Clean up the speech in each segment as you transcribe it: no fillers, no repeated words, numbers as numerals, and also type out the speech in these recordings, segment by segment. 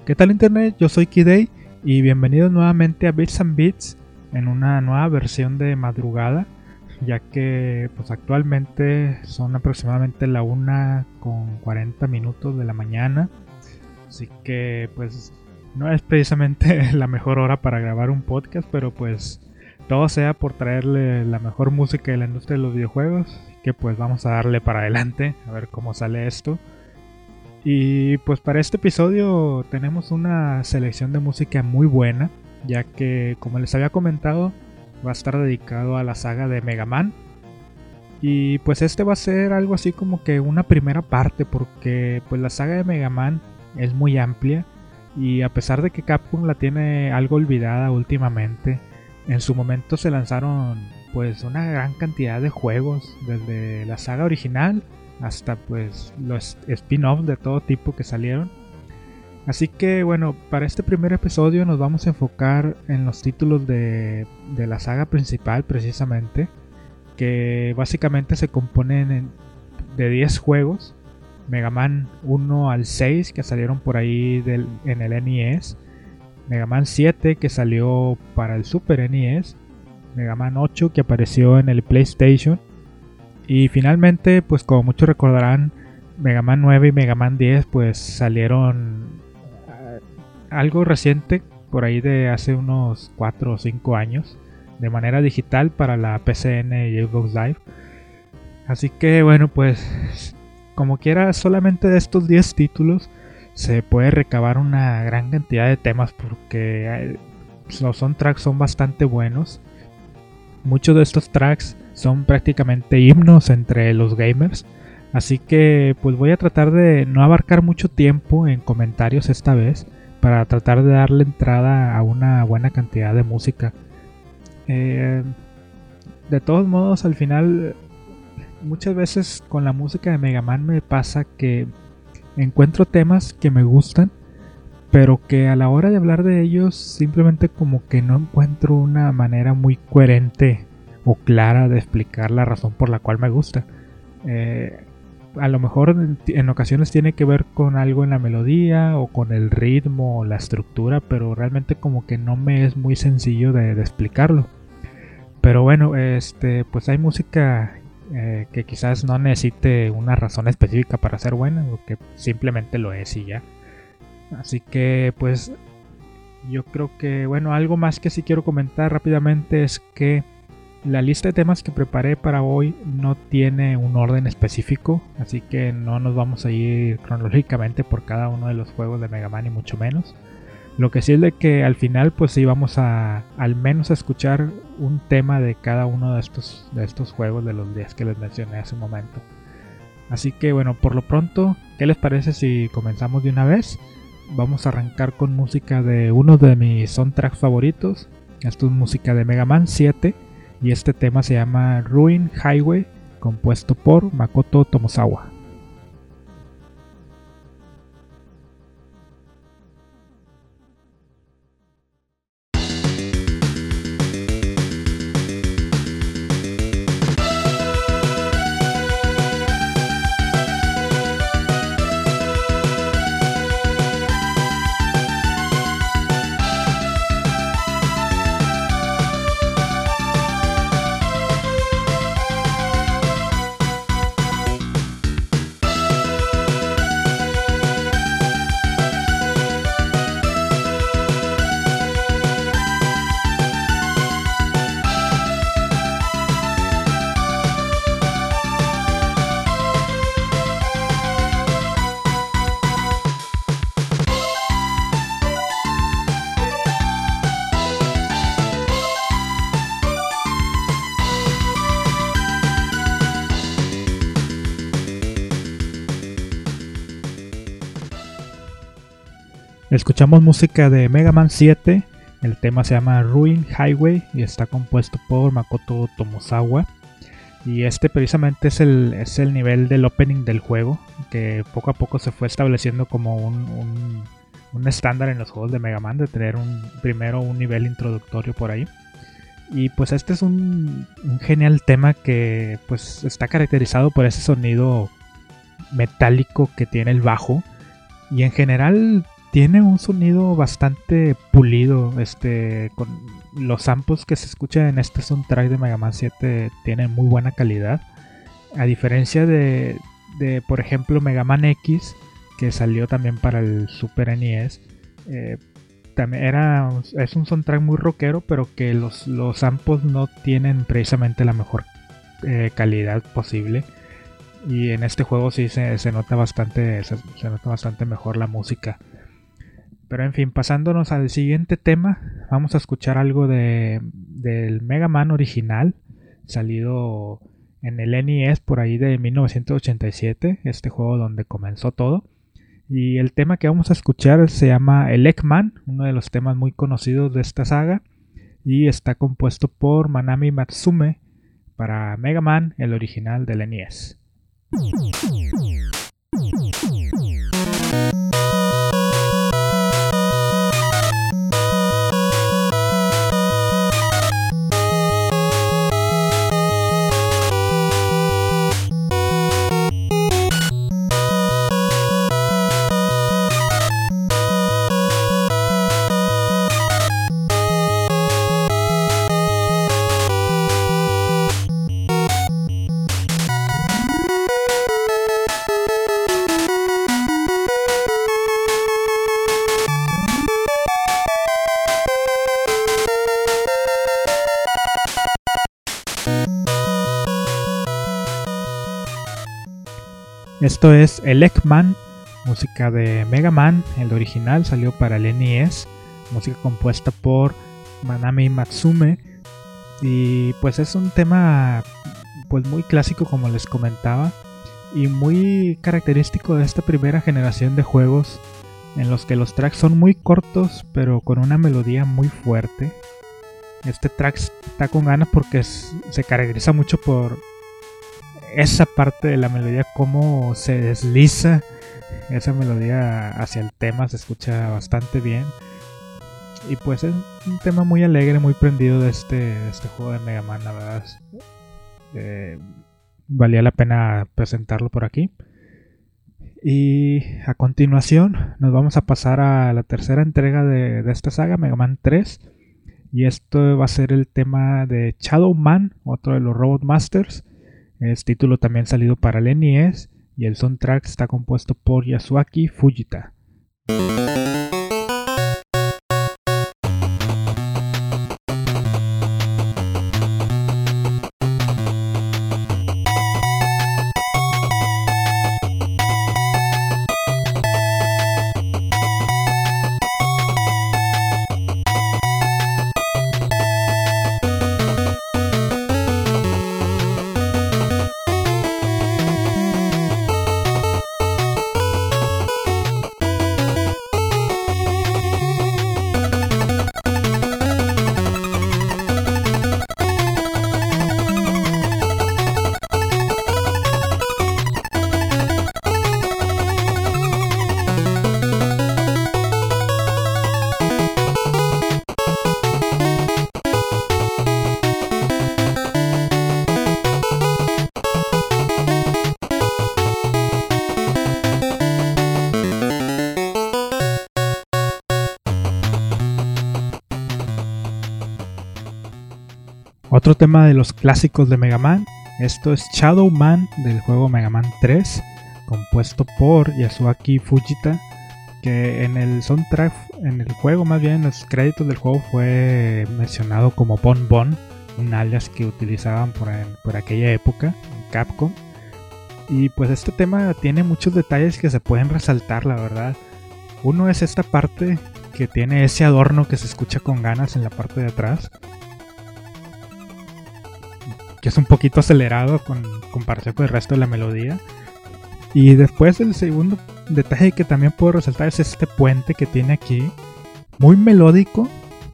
¿Qué tal internet? Yo soy Kidei y bienvenidos nuevamente a Bits and Beats en una nueva versión de madrugada, ya que pues actualmente son aproximadamente la 1:40 de la mañana, así que pues no es precisamente la mejor hora para grabar un podcast, pero pues todo sea por traerle la mejor música de la industria de los videojuegos, que pues vamos a darle para adelante a ver cómo sale esto. Y pues para este episodio tenemos una selección de música muy buena, ya que como les había comentado va a estar dedicado a la saga de Mega Man. Y pues este va a ser algo así como que una primera parte, porque pues la saga de Mega Man es muy amplia y a pesar de que Capcom la tiene algo olvidada últimamente, en su momento se lanzaron pues una gran cantidad de juegos desde la saga original hasta pues los spin-offs de todo tipo que salieron. Así que bueno, para este primer episodio nos vamos a enfocar en los títulos de la saga principal precisamente, que básicamente se componen de 10 juegos. Mega Man 1 al 6 que salieron por ahí en el NES, Mega Man 7 que salió para el Super NES, Mega Man 8 que apareció en el PlayStation, y finalmente, pues como muchos recordarán, Mega Man 9 y Mega Man 10 pues salieron algo reciente, por ahí de hace unos 4 o 5 años, de manera digital para la PCN y Xbox Live. Así que bueno, pues como quiera, solamente de estos 10 títulos se puede recabar una gran cantidad de temas, porque los soundtracks son bastante buenos. Muchos de estos tracks son prácticamente himnos entre los gamers, así que pues voy a tratar de no abarcar mucho tiempo en comentarios esta vez, para tratar de darle entrada a una buena cantidad de música. De todos modos, al final muchas veces con la música de Mega Man me pasa que encuentro temas que me gustan, pero que a la hora de hablar de ellos simplemente como que no encuentro una manera muy coherente o clara de explicar la razón por la cual me gusta. A lo mejor en ocasiones tiene que ver con algo en la melodía o con el ritmo o la estructura, pero realmente como que no me es muy sencillo de explicarlo. Pero bueno, pues hay música que quizás no necesite una razón específica para ser buena, o que simplemente lo es y ya. Así que pues yo creo que bueno, algo más que sí quiero comentar rápidamente es que la lista de temas que preparé para hoy no tiene un orden específico, así que no nos vamos a ir cronológicamente por cada uno de los juegos de Mega Man, ni mucho menos. Lo que sí es de que al final pues sí vamos a al menos a escuchar un tema de cada uno de estos juegos, de los 10 que les mencioné hace un momento. Así que bueno, por lo pronto, ¿qué les parece si comenzamos de una vez? Vamos a arrancar con música de uno de mis soundtracks favoritos. Esto es música de Mega Man 7 y este tema se llama Ruin Highway, compuesto por Makoto Tomosawa. Escuchamos música de Mega Man 7, el tema se llama Ruin Highway y está compuesto por Makoto Tomosawa. Y este precisamente es el nivel del opening del juego, que poco a poco se fue estableciendo como un estándar en los juegos de Mega Man, de tener primero un nivel introductorio por ahí. Y pues este es un genial tema que pues está caracterizado por ese sonido metálico que tiene el bajo, y en general tiene un sonido bastante pulido. Con los samples que se escuchan en este soundtrack de Mega Man 7 tienen muy buena calidad. A diferencia de por ejemplo, Mega Man X, que salió también para el Super NES. También es un soundtrack muy rockero, pero que los samples no tienen precisamente la mejor calidad posible. Y en este juego sí se nota bastante mejor la música. Pero en fin, pasándonos al siguiente tema, vamos a escuchar algo del Mega Man original, salido en el NES por ahí de 1987, este juego donde comenzó todo. Y el tema que vamos a escuchar se llama el Eggman, uno de los temas muy conocidos de esta saga, y está compuesto por Manami Matsume para Mega Man, el original del NES. Esto es el Eggman, música de Mega Man, el original salió para el NES, música compuesta por Manami Matsume, y pues es un tema pues muy clásico, como les comentaba, y muy característico de esta primera generación de juegos en los que los tracks son muy cortos pero con una melodía muy fuerte. Este track está con ganas porque se caracteriza mucho por esa parte de la melodía, cómo se desliza esa melodía hacia el tema, se escucha bastante bien. Y pues es un tema muy alegre, muy prendido de este juego de Mega Man, la verdad. Valía la pena presentarlo por aquí. Y a continuación nos vamos a pasar a la tercera entrega de esta saga, Mega Man 3. Y esto va a ser el tema de Shadow Man, otro de los Robot Masters. Es título también salido para el NES. Y el soundtrack está compuesto por Yasuaki Fujita. Otro tema de los clásicos de Mega Man, esto es Shadow Man del juego Mega Man 3, compuesto por Yasuaki Fujita, que en el soundtrack, en el juego más bien, en los créditos del juego fue mencionado como Bon Bon, un alias que utilizaban por aquella época en Capcom. Y pues este tema tiene muchos detalles que se pueden resaltar, la verdad. Uno es esta parte que tiene ese adorno que se escucha con ganas en la parte de atrás, que es un poquito acelerado con comparación con el resto de la melodía. Y después el segundo detalle que también puedo resaltar es este puente que tiene aquí, muy melódico.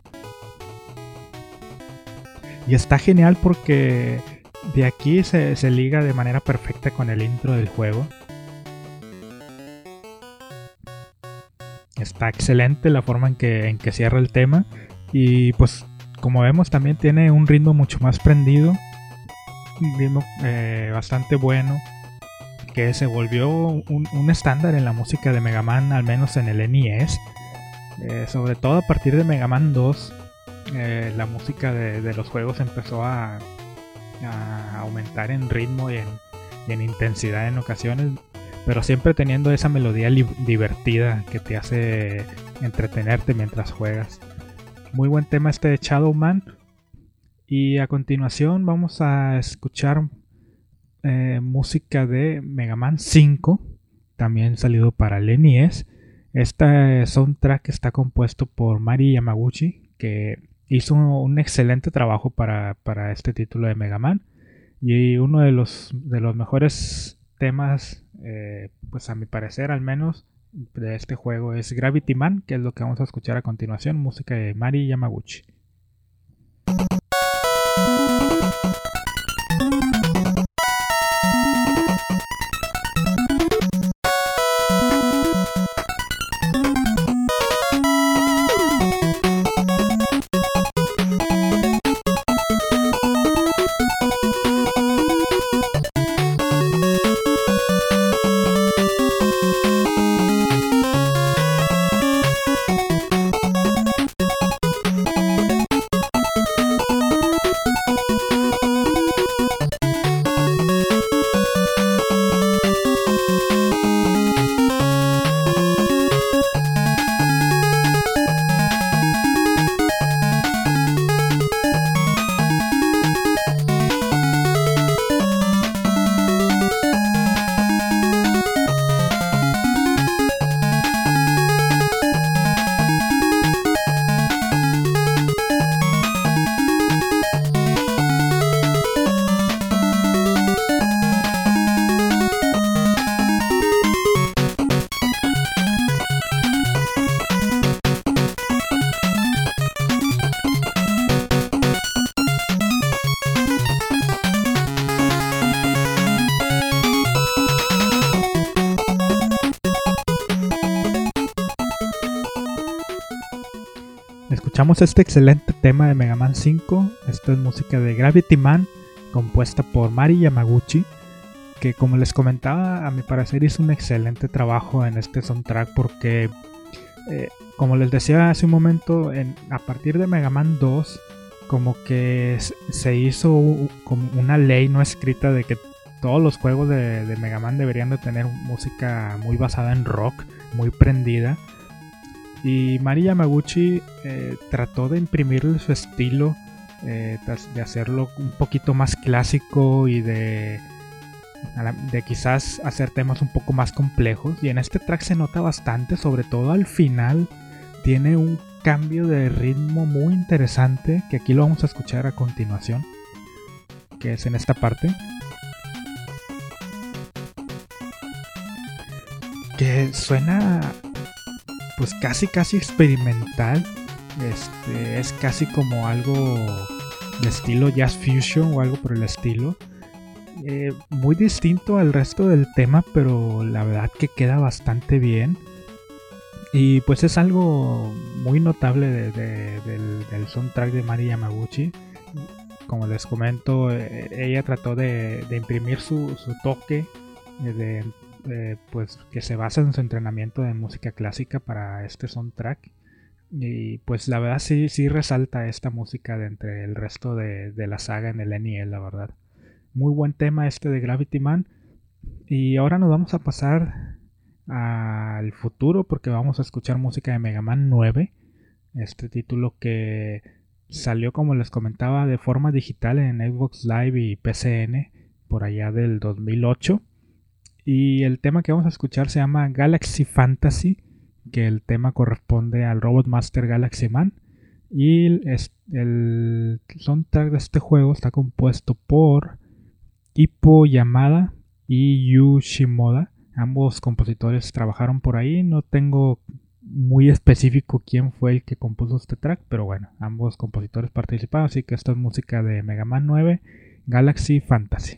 Y está genial porque de aquí se liga de manera perfecta con el intro del juego. Está excelente la forma en que cierra el tema. Y pues como vemos también tiene un ritmo mucho más prendido. Un ritmo bastante bueno. que se volvió un estándar en la música de Mega Man, al menos en el NES. Sobre todo a partir de Mega Man 2, la música de los juegos empezó a aumentar en ritmo y en intensidad en ocasiones, pero siempre teniendo esa melodía divertida que te hace entretenerte mientras juegas. Muy buen tema este de Shadow Man. Y a continuación vamos a escuchar música de Mega Man 5, también salido para el NES. Este soundtrack está compuesto por Mari Yamaguchi, que hizo un excelente trabajo para este título de Mega Man. Y uno de los mejores temas, pues a mi parecer al menos, de este juego es Gravity Man, que es lo que vamos a escuchar a continuación, música de Mari Yamaguchi. Escuchamos este excelente tema de Mega Man 5. Esto es música de Gravity Man, compuesta por Mari Yamaguchi, que como les comentaba, a mi parecer hizo un excelente trabajo en este soundtrack porque, como les decía hace un momento, a partir de Mega Man 2, como que se hizo como una ley no escrita de que todos los juegos de Mega Man deberían de tener música muy basada en rock, muy prendida. Y Mari Yamaguchi trató de imprimirle su estilo, de hacerlo un poquito más clásico y de quizás hacer temas un poco más complejos. Y en este track se nota bastante, sobre todo al final. Tiene un cambio de ritmo muy interesante, que aquí lo vamos a escuchar a continuación, que es en esta parte. Que suena pues casi experimental. Es casi como algo de estilo jazz fusion o algo por el estilo. Muy distinto al resto del tema, pero la verdad que queda bastante bien. Y pues es algo muy notable del soundtrack de Mari Yamaguchi. Como les comento, ella trató de imprimir su toque pues que se basa en su entrenamiento de música clásica para este soundtrack. Y pues la verdad sí resalta esta música de entre el resto de la saga en el NES, la verdad. Muy buen tema este de Gravity Man. Y ahora nos vamos a pasar al futuro porque vamos a escuchar música de Mega Man 9. Este título que salió, como les comentaba, de forma digital en Xbox Live y PCN por allá del 2008. Y el tema que vamos a escuchar se llama Galaxy Fantasy, que el tema corresponde al Robot Master Galaxy Man. Y el soundtrack de este juego está compuesto por Ippo Yamada y Yu Shimoda. Ambos compositores trabajaron por ahí. No tengo muy específico quién fue el que compuso este track, pero bueno, ambos compositores participaron. Así que esto es música de Mega Man 9, Galaxy Fantasy.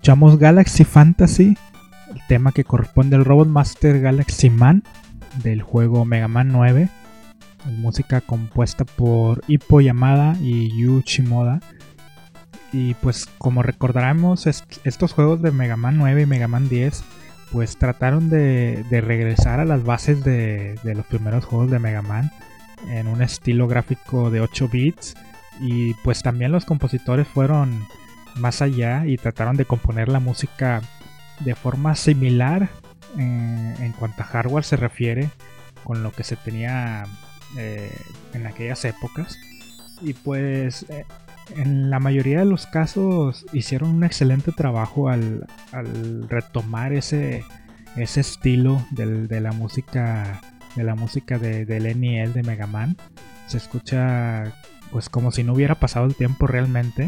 escuchamos Galaxy Fantasy, el tema que corresponde al Robot Master Galaxy Man del juego Mega Man 9, música compuesta por Ippo Yamada y Yu Shimoda. Y pues como recordaremos, estos juegos de Mega Man 9 y Mega Man 10 pues trataron de regresar a las bases de los primeros juegos de Mega Man en un estilo gráfico de 8 bits, y pues también los compositores fueron más allá y trataron de componer la música de forma similar en cuanto a hardware se refiere con lo que se tenía en aquellas épocas. Y pues en la mayoría de los casos hicieron un excelente trabajo al retomar ese estilo de la música del NES de Mega Man. Se escucha pues como si no hubiera pasado el tiempo realmente.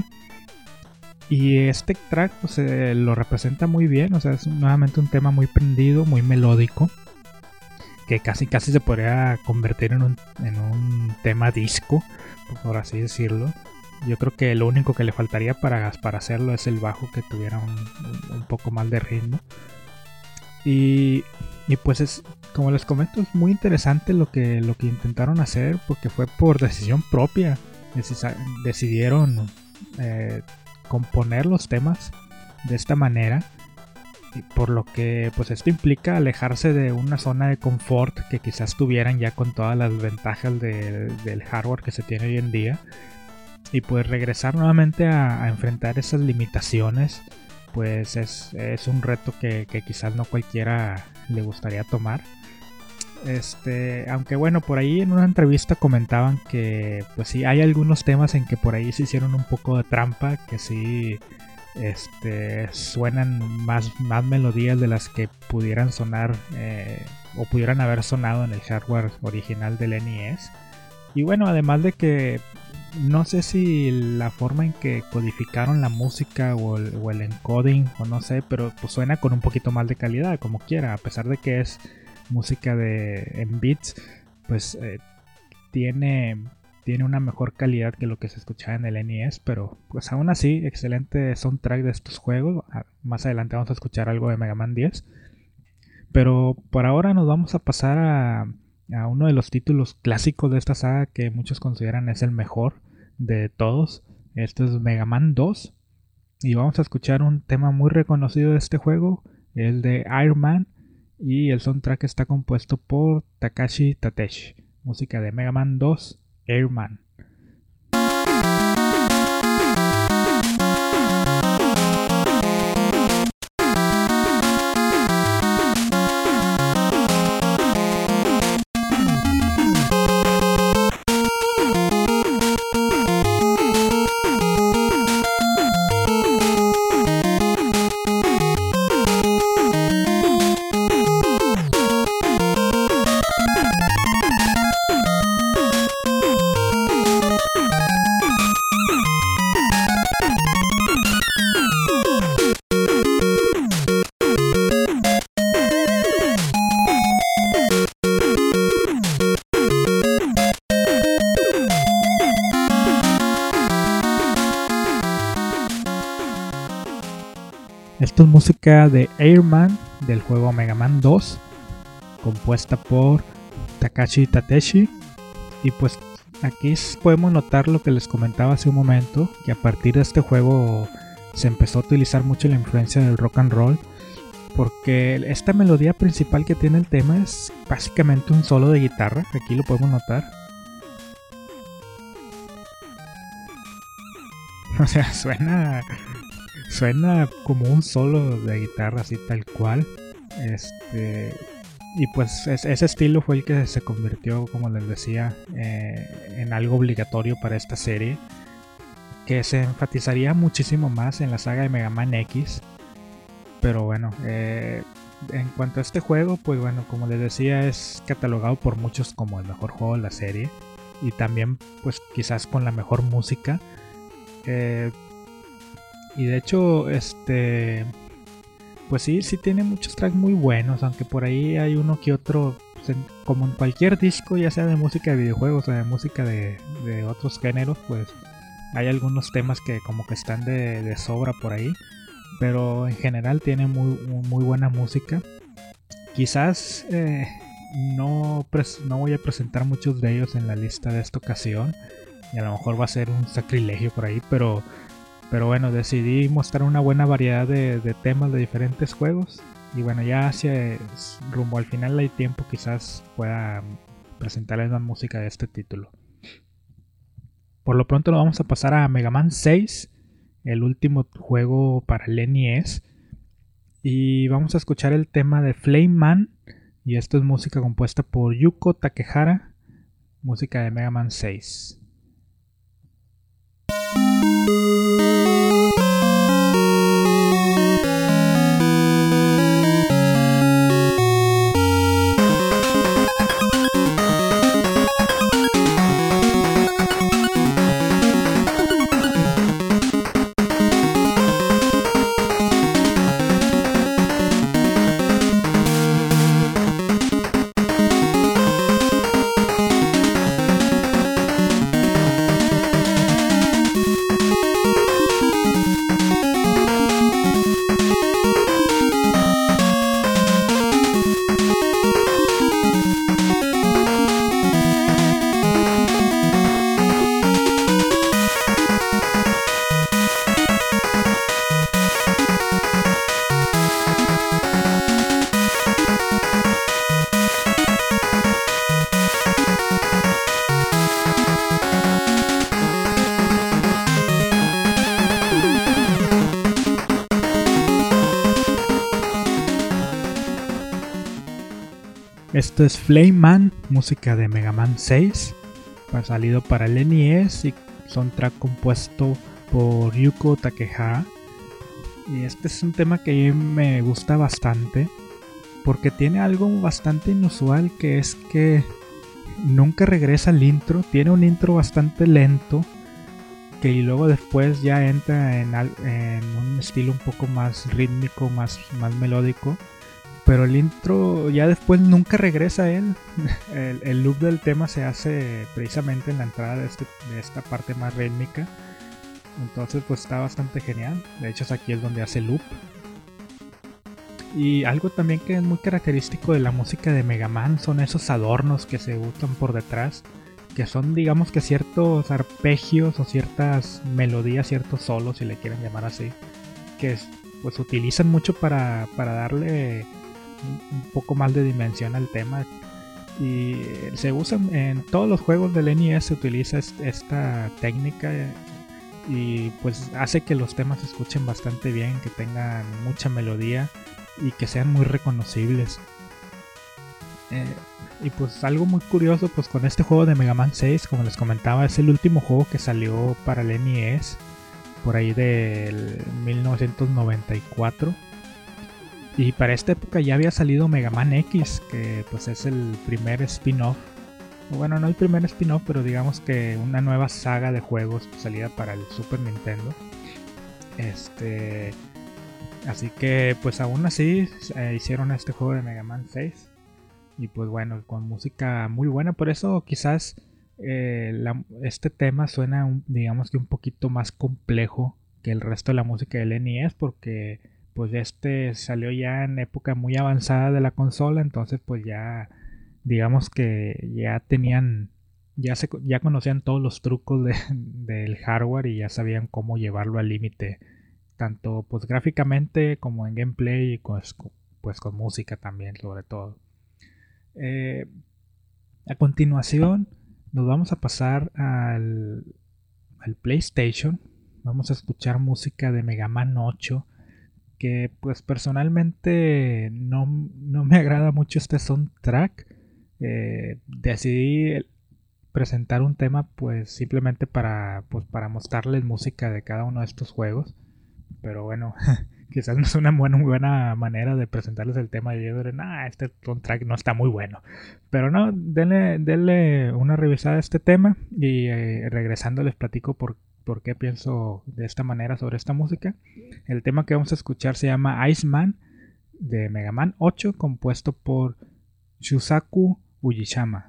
Y este track pues, lo representa muy bien, o sea, es nuevamente un tema muy prendido, muy melódico, que casi se podría convertir en un tema disco, por así decirlo. Yo creo que lo único que le faltaría para hacerlo es el bajo, que tuviera un poco más de ritmo. Y pues es, como les comento, es muy interesante lo que intentaron hacer, porque fue por decisión propia. Decidieron componer los temas de esta manera, y por lo que pues esto implica alejarse de una zona de confort que quizás tuvieran ya con todas las ventajas del hardware que se tiene hoy en día, y pues regresar nuevamente a enfrentar esas limitaciones. Pues es un reto que quizás no cualquiera le gustaría tomar. Aunque bueno, por ahí en una entrevista comentaban que pues sí, hay algunos temas en que por ahí se hicieron un poco de trampa, que sí suenan más melodías de las que pudieran sonar o pudieran haber sonado en el hardware original del NES. Y bueno, además de que no sé si la forma en que codificaron la música o el encoding, o no sé, pero pues suena con un poquito más de calidad, como quiera, a pesar de que es música en bits, pues tiene una mejor calidad que lo que se escuchaba en el NES, pero pues aún así, excelente soundtrack de estos juegos. Más adelante vamos a escuchar algo de Mega Man 10, pero por ahora nos vamos a pasar a uno de los títulos clásicos de esta saga que muchos consideran es el mejor de todos. Este es Mega Man 2, y vamos a escuchar un tema muy reconocido de este juego, el de Iron Man, y el soundtrack está compuesto por Takashi Tateishi, música de Mega Man 2, Airman. Esto es música de Airman del juego Mega Man 2, compuesta por Takashi Tateishi. Y pues aquí podemos notar lo que les comentaba hace un momento, que a partir de este juego se empezó a utilizar mucho la influencia del rock and roll, porque esta melodía principal que tiene el tema es básicamente un solo de guitarra. Aquí lo podemos notar. O sea, suena como un solo de guitarra, así tal cual. Y pues ese estilo fue el que se convirtió, como les decía, en algo obligatorio para esta serie, que se enfatizaría muchísimo más en la saga de Mega Man X. Pero bueno, en cuanto a este juego, pues bueno, como les decía, es catalogado por muchos como el mejor juego de la serie, y también pues quizás con la mejor música. Y de hecho, pues sí tiene muchos tracks muy buenos, aunque por ahí hay uno que otro, pues como en cualquier disco, ya sea de música de videojuegos o de música de otros géneros, pues hay algunos temas que como que están de sobra por ahí. pero en general tiene muy buena música. Quizás no voy a presentar muchos de ellos en la lista de esta ocasión, y a lo mejor va a ser un sacrilegio por ahí, pero bueno, decidí mostrar una buena variedad de temas de diferentes juegos. Y bueno, ya hacia rumbo al final del tiempo quizás pueda presentarles más música de este título. Por lo pronto lo vamos a pasar a Mega Man 6, el último juego para el NES. Y vamos a escuchar el tema de Flame Man. Y esto es música compuesta por Yuko Takehara, música de Mega Man 6. Esto es Flame Man, música de Mega Man 6, salido para el NES y soundtrack compuesto por Yuko Takehara. Y este es un tema que me gusta bastante porque tiene algo bastante inusual, que es que nunca regresa al intro. Tiene un intro bastante lento que luego después ya entra en un estilo un poco más rítmico, más melódico. Pero el intro ya después nunca regresa a él. El loop del tema se hace precisamente en la entrada de esta parte más rítmica. Entonces pues está bastante genial. De hecho aquí es donde hace loop. Y algo también que es muy característico de la música de Mega Man son esos adornos que se usan por detrás, que son, digamos, que ciertos arpegios o ciertas melodías, ciertos solos, si le quieren llamar así, que pues utilizan mucho para darle un poco más de dimensión al tema. Y se usa en todos los juegos del NES, se utiliza esta técnica y pues hace que los temas se escuchen bastante bien, que tengan mucha melodía y que sean muy reconocibles. Y pues algo muy curioso pues con este juego de Mega Man 6, como les comentaba, es el último juego que salió para el NES por ahí del 1994. Y para esta época ya había salido Mega Man X, que pues es el primer spin-off. Bueno, no el primer spin-off, pero digamos que una nueva saga de juegos salida para el Super Nintendo. Así que pues aún así hicieron este juego de Mega Man 6. Y pues bueno, con música muy buena. Por eso quizás este tema suena digamos que un poquito más complejo que el resto de la música del NES, porque pues salió ya en época muy avanzada de la consola. Entonces pues ya digamos que ya conocían todos los trucos del hardware y ya sabían cómo llevarlo al límite, tanto pues gráficamente como en gameplay y pues con música también, sobre todo. A continuación nos vamos a pasar al PlayStation. Vamos a escuchar música de Mega Man 8, que pues personalmente no me agrada mucho este soundtrack. Decidí presentar un tema pues simplemente para mostrarles música de cada uno de estos juegos, pero bueno, quizás no es una buena manera de presentarles el tema. Yo diré, este soundtrack no está muy bueno, pero no, denle una revisada a este tema y regresando les platico por qué pienso de esta manera sobre esta música. El tema que vamos a escuchar se llama Iceman de Mega Man 8, compuesto por Shusaku Ujishima.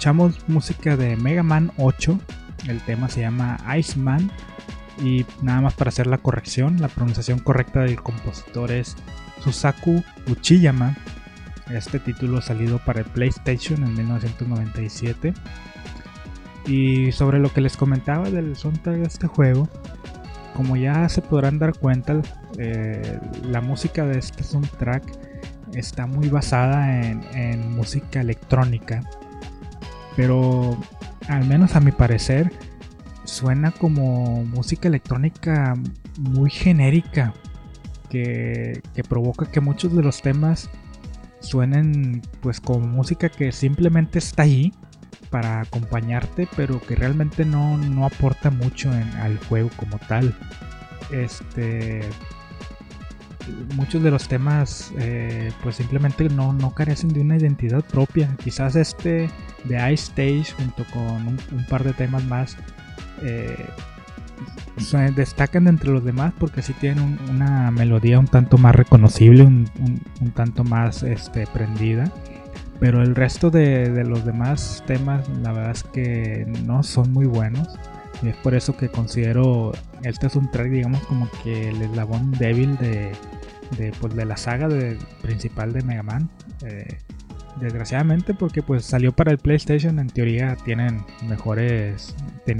escuchamos música de Mega Man 8. El tema se llama Iceman. Y nada más para hacer la corrección, la pronunciación correcta del compositor es Susaku Uchiyama. Este título salido para el PlayStation en 1997. Y sobre lo que les comentaba del soundtrack de este juego, como ya se podrán dar cuenta, la música de este soundtrack está muy basada en música electrónica, pero al menos a mi parecer suena como música electrónica muy genérica, que provoca que muchos de los temas suenen pues como música que simplemente está ahí para acompañarte, pero que realmente no aporta mucho al juego como tal. Muchos de los temas pues simplemente no carecen de una identidad propia. Quizás de Ice Stage junto con un par de temas más destacan entre los demás porque sí tienen una melodía un tanto más reconocible, un tanto más prendida, pero el resto de los demás temas la verdad es que no son muy buenos, y es por eso que considero este es un track, digamos, como que el eslabón débil de la saga principal de Mega Man. Desgraciadamente, porque pues salió para el PlayStation, en teoría tenían mejores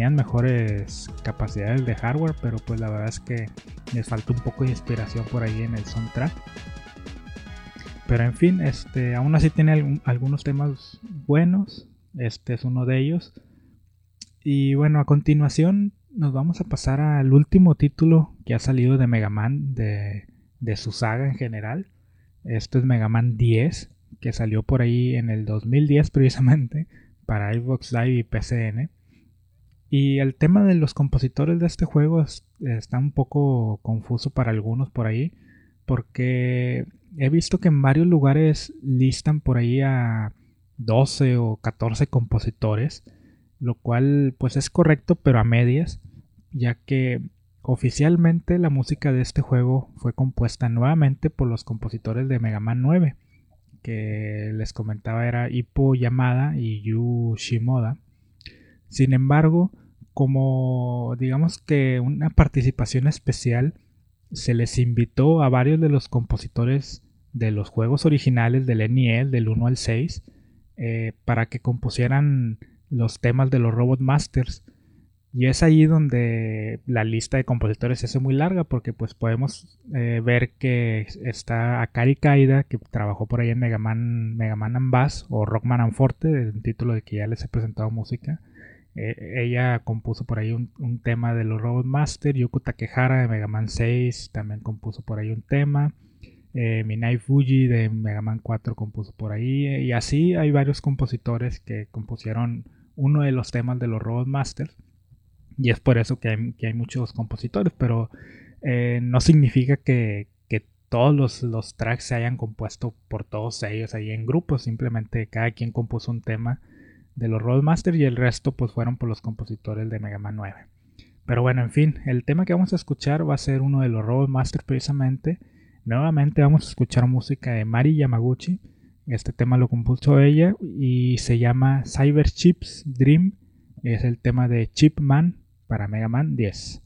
capacidades de hardware, pero pues la verdad es que les falta un poco de inspiración por ahí en el soundtrack. Pero en fin, aún así tiene algunos temas buenos. Este es uno de ellos. Y bueno, a continuación nos vamos a pasar al último título que ha salido de Mega Man, de su saga en general. Esto es Mega Man 10, que salió por ahí en el 2010 precisamente para Xbox Live y PCN. Y el tema de los compositores de este juego está un poco confuso para algunos por ahí, porque he visto que en varios lugares listan por ahí a 12 o 14 compositores, lo cual pues es correcto, pero a medias, ya que oficialmente la música de este juego fue compuesta nuevamente por los compositores de Mega Man 9, que les comentaba era Ippo Yamada y Yu Shimoda. Sin embargo, como digamos que una participación especial, se les invitó a varios de los compositores de los juegos originales del NES del 1 al 6 para que compusieran los temas de los Robot Masters. Y es ahí donde la lista de compositores se hace muy larga, porque pues podemos ver que está Akari Kaida, que trabajó por ahí en Mega Man and Bass o Rockman and Forte, el título de que ya les he presentado música. Ella compuso por ahí un tema de los Robot Master. Yuko Takehara de Mega Man 6 también compuso por ahí un tema. Minai Fuji de Mega Man 4 compuso por ahí. Y así hay varios compositores que compusieron uno de los temas de los Robot Masters. Y es por eso que hay muchos compositores, pero no significa que todos los tracks se hayan compuesto por todos ellos ahí en grupos. Simplemente cada quien compuso un tema de los Roadmaster y el resto pues fueron por los compositores de Mega Man 9. Pero bueno, en fin, el tema que vamos a escuchar va a ser uno de los Roadmaster precisamente. Nuevamente vamos a escuchar música de Mari Yamaguchi. Este tema lo compuso ella y se llama Cyber Chips Dream. Es el tema de Chip Man para Mega Man 10.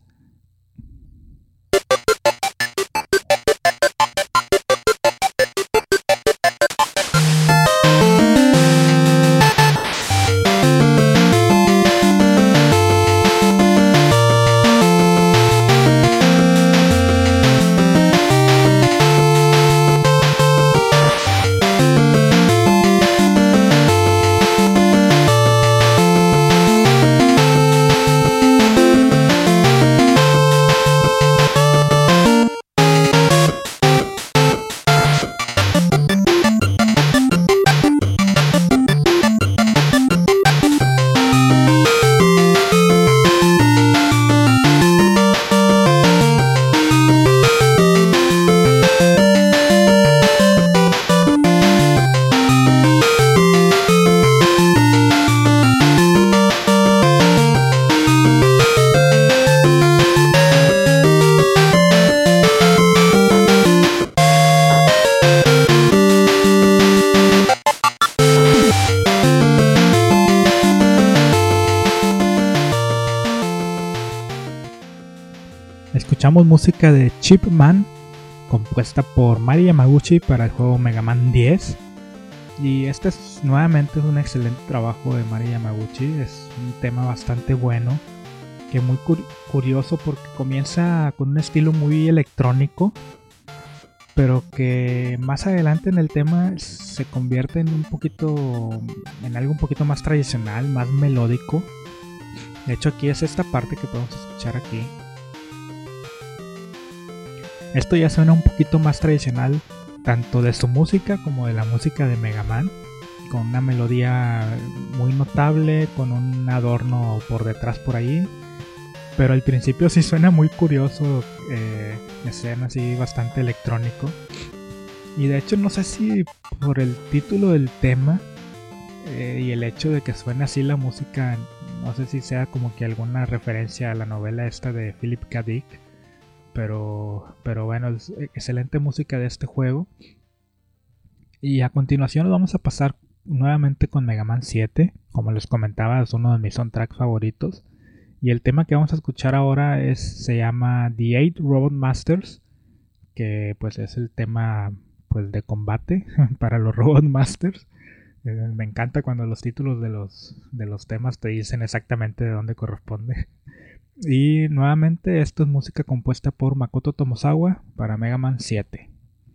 Escuchamos música de Chip Man, compuesta por Mari Yamaguchi para el juego Mega Man 10. Y este nuevamente es un excelente trabajo de Mari Yamaguchi. Es un tema bastante bueno, que muy curioso porque comienza con un estilo muy electrónico, pero que más adelante en el tema se convierte en algo un poquito más tradicional, más melódico. De hecho, aquí es esta parte que podemos escuchar aquí. Esto ya suena un poquito más tradicional, tanto de su música como de la música de Mega Man, con una melodía muy notable, con un adorno por detrás por ahí. Pero al principio sí suena muy curioso, suena así bastante electrónico. Y de hecho no sé si por el título del tema y el hecho de que suene así la música, no sé si sea como que alguna referencia a la novela esta de Philip K. Dick. Pero bueno, es excelente música de este juego. Y a continuación nos vamos a pasar nuevamente con Mega Man 7. Como les comentaba, es uno de mis soundtracks favoritos. Y el tema que vamos a escuchar ahora se llama The Eight Robot Masters, que pues es el tema pues de combate para los Robot Masters. Me encanta cuando los títulos de los temas te dicen exactamente de dónde corresponde. Y nuevamente esto es música compuesta por Makoto Tomosawa para Mega Man 7.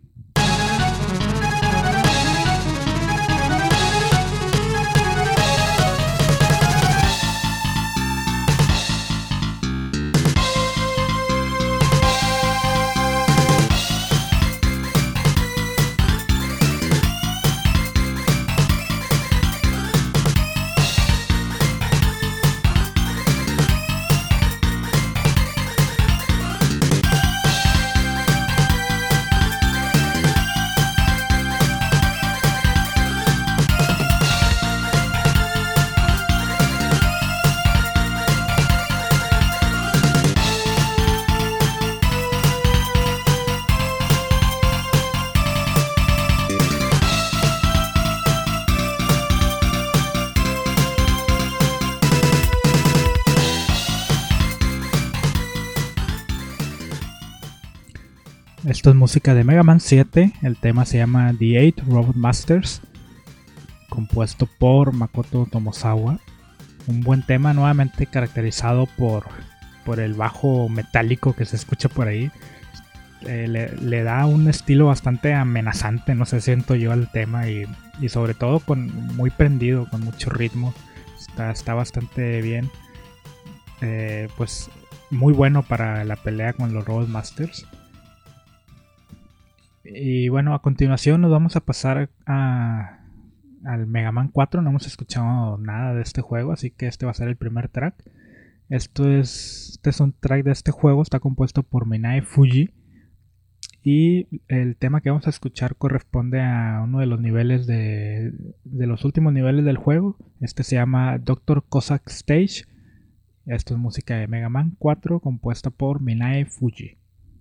Esto es música de Mega Man 7, el tema se llama The Eight Robot Masters, compuesto por Makoto Tomosawa. Un buen tema nuevamente caracterizado por el bajo metálico que se escucha por ahí. Le da un estilo bastante amenazante, no sé, siento yo al tema y sobre todo muy prendido, con mucho ritmo. Está bastante bien. Pues muy bueno para la pelea con los Robot Masters. Y bueno, a continuación nos vamos a pasar al Mega Man 4. No hemos escuchado nada de este juego, así que este va a ser el primer track. Este soundtrack de este juego está compuesto por Minae Fujii. Y el tema que vamos a escuchar corresponde a uno de los niveles de los últimos niveles del juego. Este se llama Dr. Cossack Stage. Esto es música de Mega Man 4 compuesta por Minae Fujii.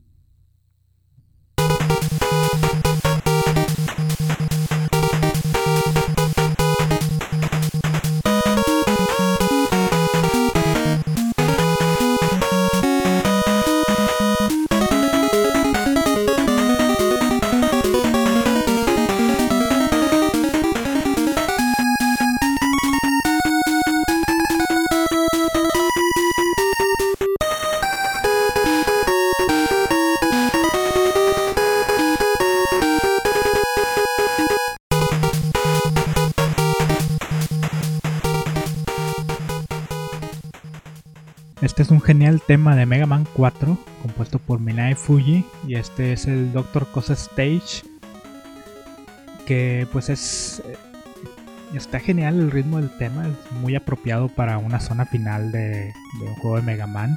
Este es un genial tema de Mega Man 4 compuesto por Minae Fujii y este es el Dr. Cossack Stage, que pues está genial el ritmo del tema, es muy apropiado para una zona final de un juego de Mega Man,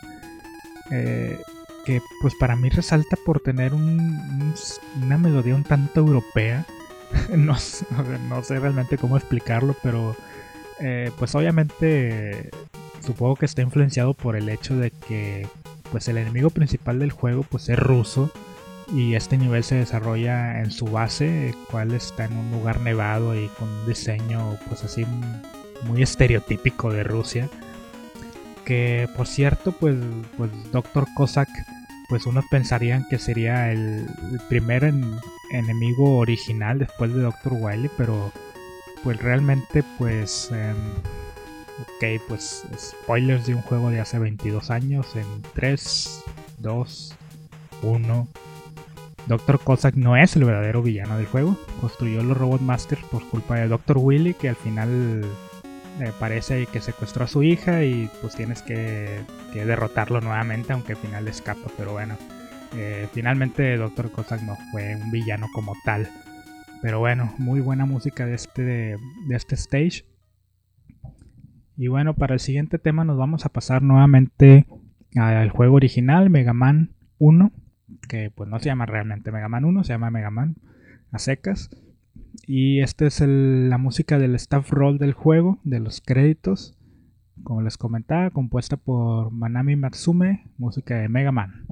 que pues para mí resalta por tener una melodía un tanto europea. No sé realmente cómo explicarlo, pero pues obviamente supongo que está influenciado por el hecho de que pues el enemigo principal del juego pues es ruso y este nivel se desarrolla en su base, el cual está en un lugar nevado y con un diseño pues así muy estereotípico de Rusia, que por cierto pues Dr. Cossack pues unos pensarían que sería el primer enemigo original después de Dr. Wily, pero pues realmente pues ok, pues spoilers de un juego de hace 22 años en 3, 2, 1. Dr. Cossack no es el verdadero villano del juego. Construyó los Robot Masters por culpa de Dr. Wily, que al final parece que secuestró a su hija y pues tienes que derrotarlo nuevamente, aunque al final escapa. Pero bueno, finalmente Dr. Cossack no fue un villano como tal. Pero bueno, muy buena música de este stage. Y bueno, para el siguiente tema nos vamos a pasar nuevamente al juego original, Mega Man 1, que pues no se llama realmente Mega Man 1, se llama Mega Man a secas. Y esta es la música del staff roll del juego, de los créditos, como les comentaba, compuesta por Manami Matsume, música de Mega Man.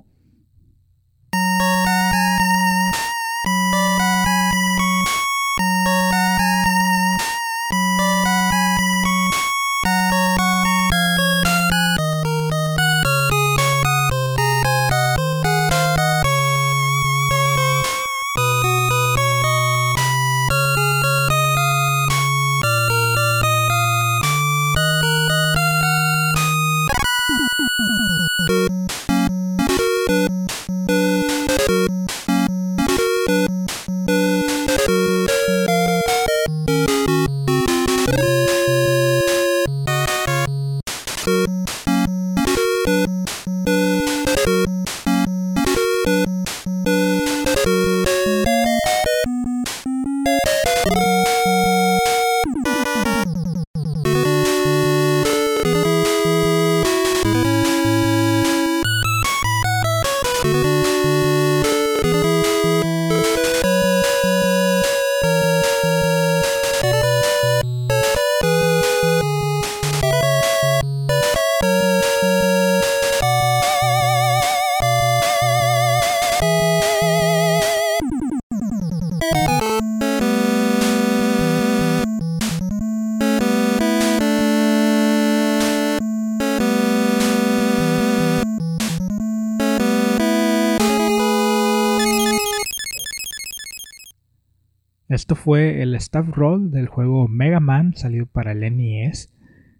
Esto fue el staff roll del juego Mega Man, salido para el NES.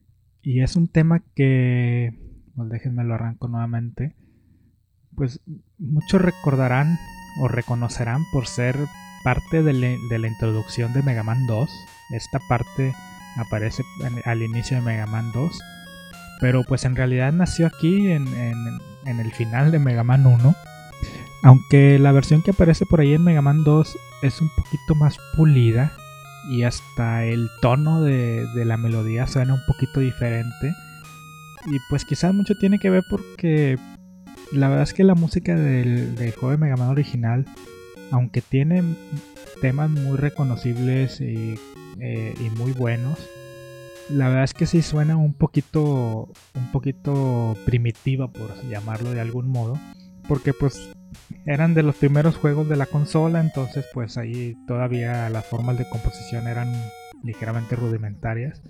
Y es un tema que, pues déjenme lo arranco nuevamente, pues muchos recordarán o reconocerán por ser parte de la introducción de Mega Man 2. Esta parte aparece al inicio de Mega Man 2, pero pues en realidad nació aquí en el final de Mega Man 1. Aunque la versión que aparece por ahí en Mega Man 2 es un poquito más pulida y hasta el tono de la melodía suena un poquito diferente. Y pues quizás mucho tiene que ver porque la verdad es que la música del juego de Mega Man original, aunque tiene temas muy reconocibles y muy buenos, la verdad es que sí suena un poquito primitiva, por llamarlo de algún modo, porque pues eran de los primeros juegos de la consola, entonces pues ahí todavía las formas de composición eran ligeramente rudimentarias.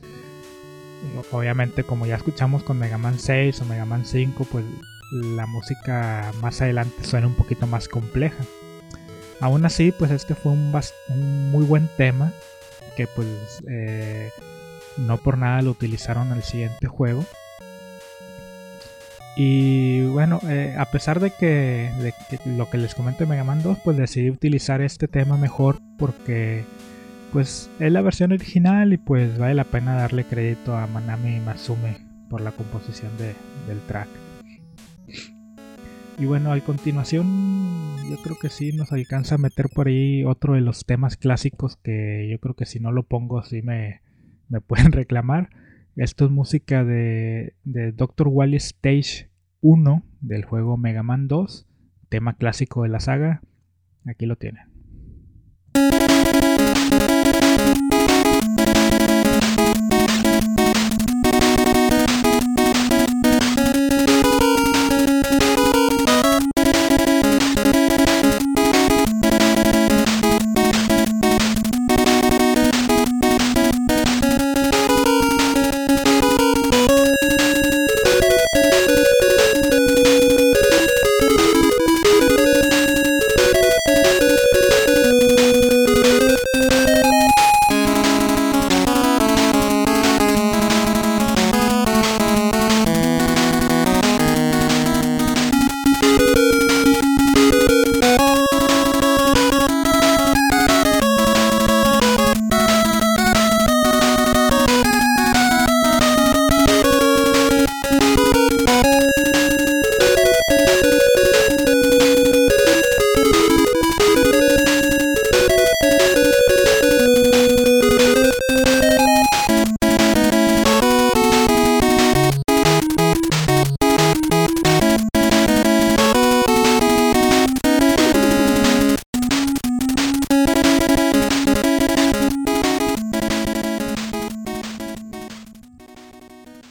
Obviamente, como ya escuchamos con Mega Man 6 o Mega Man 5, pues la música más adelante suena un poquito más compleja. Aún así, pues este fue un muy buen tema que pues no por nada lo utilizaron al siguiente juego. Y bueno, a pesar de que lo que les comento de Mega Man 2, pues decidí utilizar este tema mejor porque pues es la versión original y pues vale la pena darle crédito a Manami Matsume por la composición del track. Y bueno, a continuación yo creo que sí nos alcanza a meter por ahí otro de los temas clásicos que yo creo que si no lo pongo sí me pueden reclamar. Esto es música de Dr. Wily Stage 1 del juego Mega Man 2, tema clásico de la saga. Aquí lo tienen.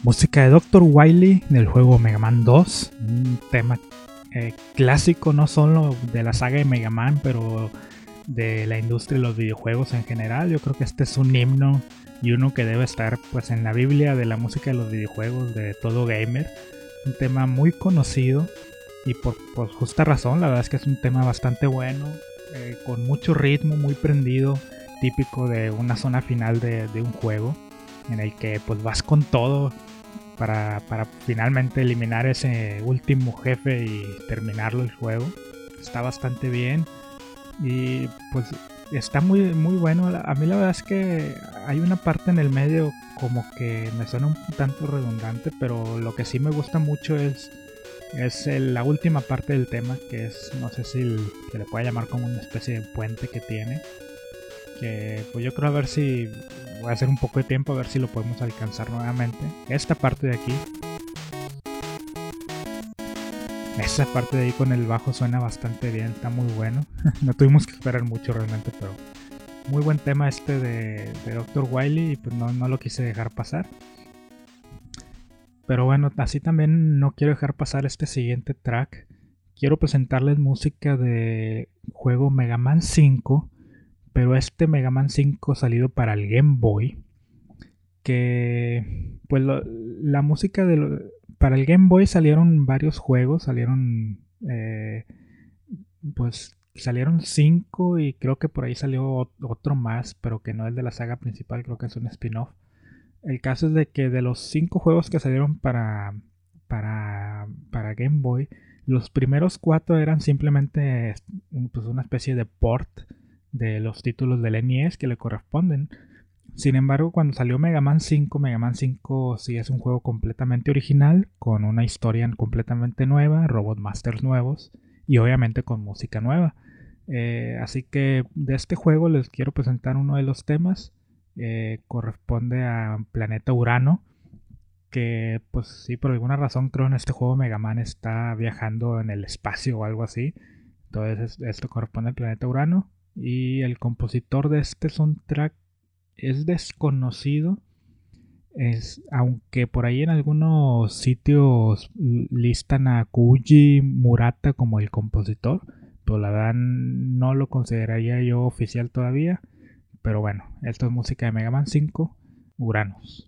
Música de Dr. Wily del juego Mega Man 2, un tema clásico no solo de la saga de Mega Man, pero de la industria de los videojuegos en general. Yo creo que este es un himno y uno que debe estar pues en la Biblia de la música de los videojuegos de todo gamer. Un tema muy conocido y por justa razón. La verdad es que es un tema bastante bueno, con mucho ritmo, muy prendido, típico de una zona final de un juego en el que pues vas con todo para finalmente eliminar ese último jefe y terminarlo el juego. Está bastante bien y pues está muy, muy bueno. A mí la verdad es que hay una parte en el medio como que me suena un tanto redundante, pero lo que sí me gusta mucho es la última parte del tema, que es, no sé si se le puede llamar como una especie de puente que tiene, que pues yo creo a ver si voy a hacer un poco de tiempo a ver si lo podemos alcanzar nuevamente. Esta parte de aquí, esa parte de ahí con el bajo suena bastante bien, está muy bueno. No tuvimos que esperar mucho realmente, pero muy buen tema este de Dr. Wily y pues no lo quise dejar pasar. Pero bueno, así también no quiero dejar pasar este siguiente track. Quiero presentarles música de juego Mega Man 5, pero este Mega Man 5 salido para el Game Boy, que pues la música para el Game Boy salieron varios juegos, salieron 5 y creo que por ahí salió otro más, pero que no es de la saga principal, creo que es un spin-off. El caso es de que de los 5 juegos que salieron para Game Boy, los primeros 4 eran simplemente pues una especie de port de los títulos del NES que le corresponden. Sin embargo, cuando salió Mega Man 5 sí es un juego completamente original, con una historia completamente nueva, Robot Masters nuevos y obviamente con música nueva. Así que de este juego les quiero presentar uno de los temas. Corresponde a Planeta Urano, que pues sí, por alguna razón creo en este juego Mega Man está viajando en el espacio o algo así. Entonces esto corresponde al Planeta Urano y el compositor de este soundtrack es desconocido, aunque por ahí en algunos sitios listan a Koji Murata como el compositor, pero la verdad no lo consideraría yo oficial todavía. Pero bueno, esto es música de Mega Man 5, Uranus.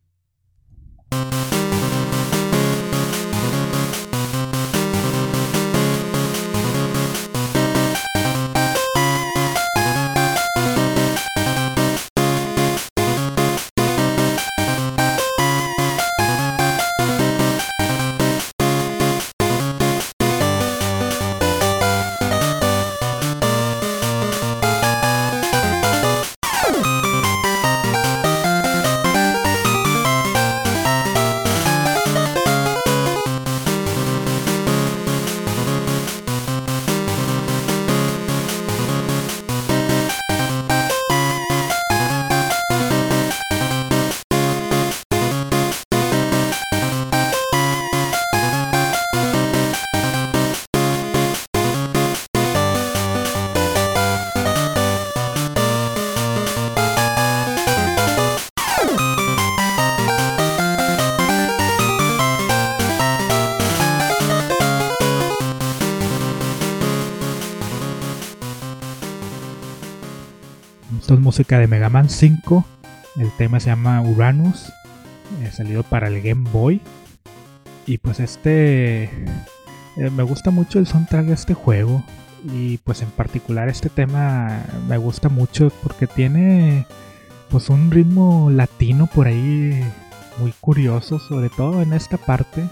Esto es música de Mega Man 5. El tema se llama Uranus. Salido para el Game Boy. Y pues me gusta mucho el soundtrack de este juego. Y pues en particular este tema me gusta mucho porque tiene pues un ritmo latino por ahí muy curioso, sobre todo en esta parte.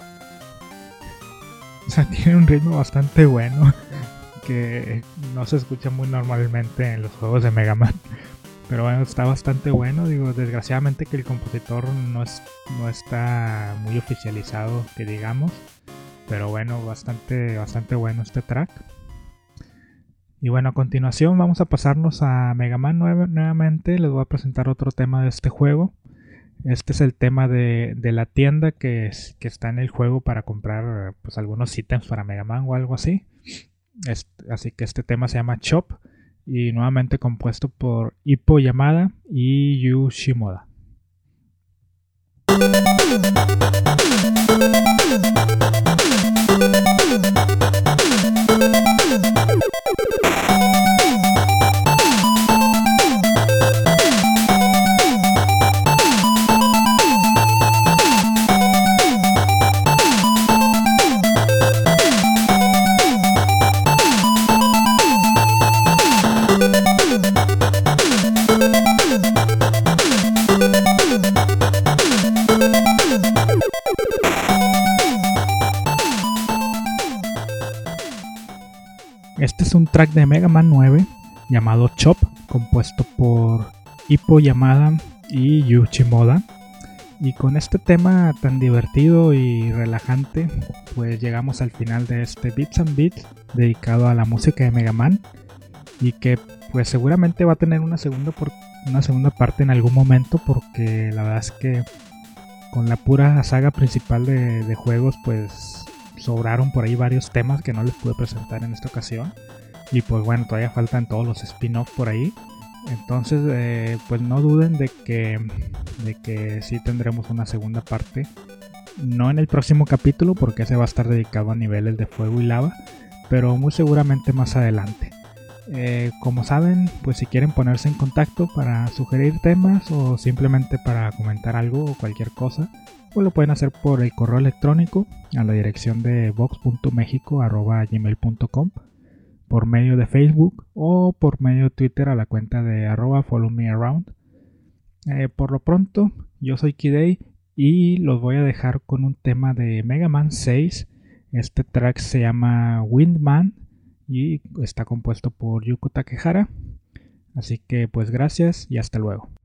O sea, tiene un ritmo bastante bueno que no se escucha muy normalmente en los juegos de Mega Man. Pero bueno, está bastante bueno. Digo, desgraciadamente que el compositor no está muy oficializado, que digamos. Pero bueno, bastante bueno este track. Y bueno, a continuación vamos a pasarnos a Mega Man nuevamente. Les voy a presentar otro tema de este juego. Este es el tema de la tienda que está en el juego para comprar pues algunos ítems para Mega Man o algo así. Así que este tema se llama Chop y nuevamente compuesto por Ippo Yamada y Yu Shimoda. Este es un track de Mega Man 9 llamado Chop, compuesto por Ippo Yamada y Yu Shimoda. Y con este tema tan divertido y relajante, pues llegamos al final de este Bits and Beats dedicado a la música de Mega Man, y que pues seguramente va a tener una segunda parte en algún momento, porque la verdad es que con la pura saga principal de juegos pues sobraron por ahí varios temas que no les pude presentar en esta ocasión, y pues bueno, todavía faltan todos los spin-off por ahí. Entonces pues no duden de que sí tendremos una segunda parte, no en el próximo capítulo porque ese va a estar dedicado a niveles de fuego y lava, pero muy seguramente más adelante. Como saben, pues si quieren ponerse en contacto para sugerir temas o simplemente para comentar algo o cualquier cosa, pues lo pueden hacer por el correo electrónico a la dirección de vox.mexico@gmail.com, por medio de Facebook o por medio de Twitter a la cuenta de @followmearound. Por lo pronto, yo soy Kidei y los voy a dejar con un tema de Mega Man 6. Este track se llama Windman y está compuesto por Yuko Takehara. Así que pues gracias y hasta luego.